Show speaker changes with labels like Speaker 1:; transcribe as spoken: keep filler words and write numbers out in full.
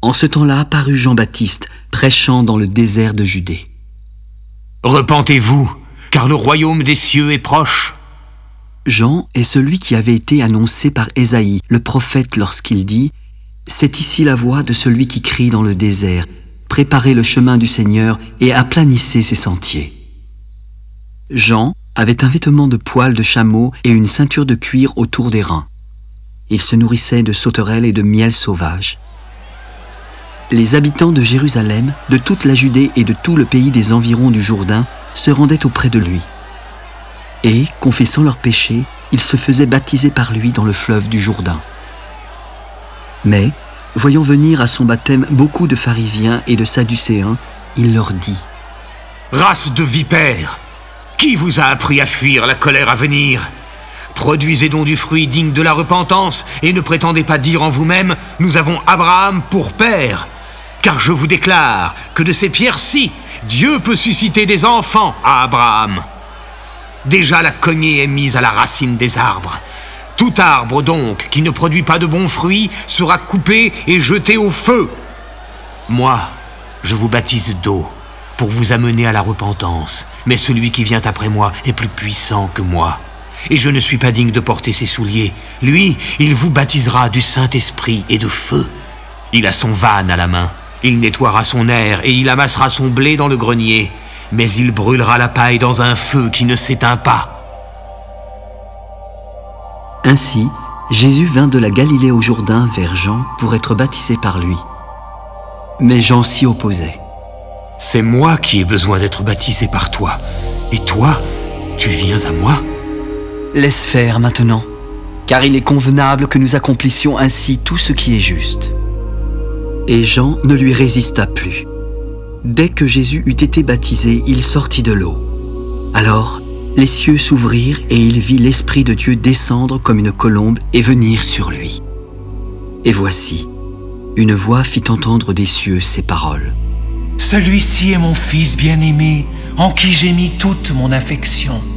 Speaker 1: En ce temps-là parut Jean-Baptiste, prêchant dans le désert de Judée.
Speaker 2: « Repentez-vous, car le royaume des cieux est proche. »
Speaker 1: Jean est celui qui avait été annoncé par Ésaïe, le prophète, lorsqu'il dit « C'est ici la voix de celui qui crie dans le désert, préparez le chemin du Seigneur et aplanissez ses sentiers. » Jean avait un vêtement de poil de chameau et une ceinture de cuir autour des reins. Il se nourrissait de sauterelles et de miel sauvage. Les habitants de Jérusalem, de toute la Judée et de tout le pays des environs du Jourdain se rendaient auprès de lui. Et, confessant leurs péchés, ils se faisaient baptiser par lui dans le fleuve du Jourdain. Mais, voyant venir à son baptême beaucoup de pharisiens et de sadducéens, il leur dit :
Speaker 2: « Race de vipères, qui vous a appris à fuir la colère à venir ? Produisez donc du fruit digne de la repentance et ne prétendez pas dire en vous-même « Nous avons Abraham pour père ». Car je vous déclare que de ces pierres-ci, Dieu peut susciter des enfants à Abraham. Déjà la cognée est mise à la racine des arbres. Tout arbre donc qui ne produit pas de bons fruits sera coupé et jeté au feu. Moi, je vous baptise d'eau pour vous amener à la repentance, mais celui qui vient après moi est plus puissant que moi. Et je ne suis pas digne de porter ses souliers. Lui, il vous baptisera du Saint-Esprit et de feu. Il a son vanne à la main. Il nettoiera son aire et il amassera son blé dans le grenier. Mais il brûlera la paille dans un feu qui ne s'éteint pas. »
Speaker 1: Ainsi, Jésus vint de la Galilée au Jourdain vers Jean pour être baptisé par lui. Mais Jean s'y opposait.
Speaker 2: « C'est moi qui ai besoin d'être baptisé par toi. Et toi, tu viens à moi ? »
Speaker 1: Laisse faire maintenant, car il est convenable que nous accomplissions ainsi tout ce qui est juste. Et Jean ne lui résista plus. Dès que Jésus eut été baptisé, il sortit de l'eau. Alors, les cieux s'ouvrirent et il vit l'Esprit de Dieu descendre comme une colombe et venir sur lui. Et voici, une voix fit entendre des cieux ces paroles.
Speaker 3: « Celui-ci est mon Fils bien-aimé, en qui j'ai mis toute mon affection.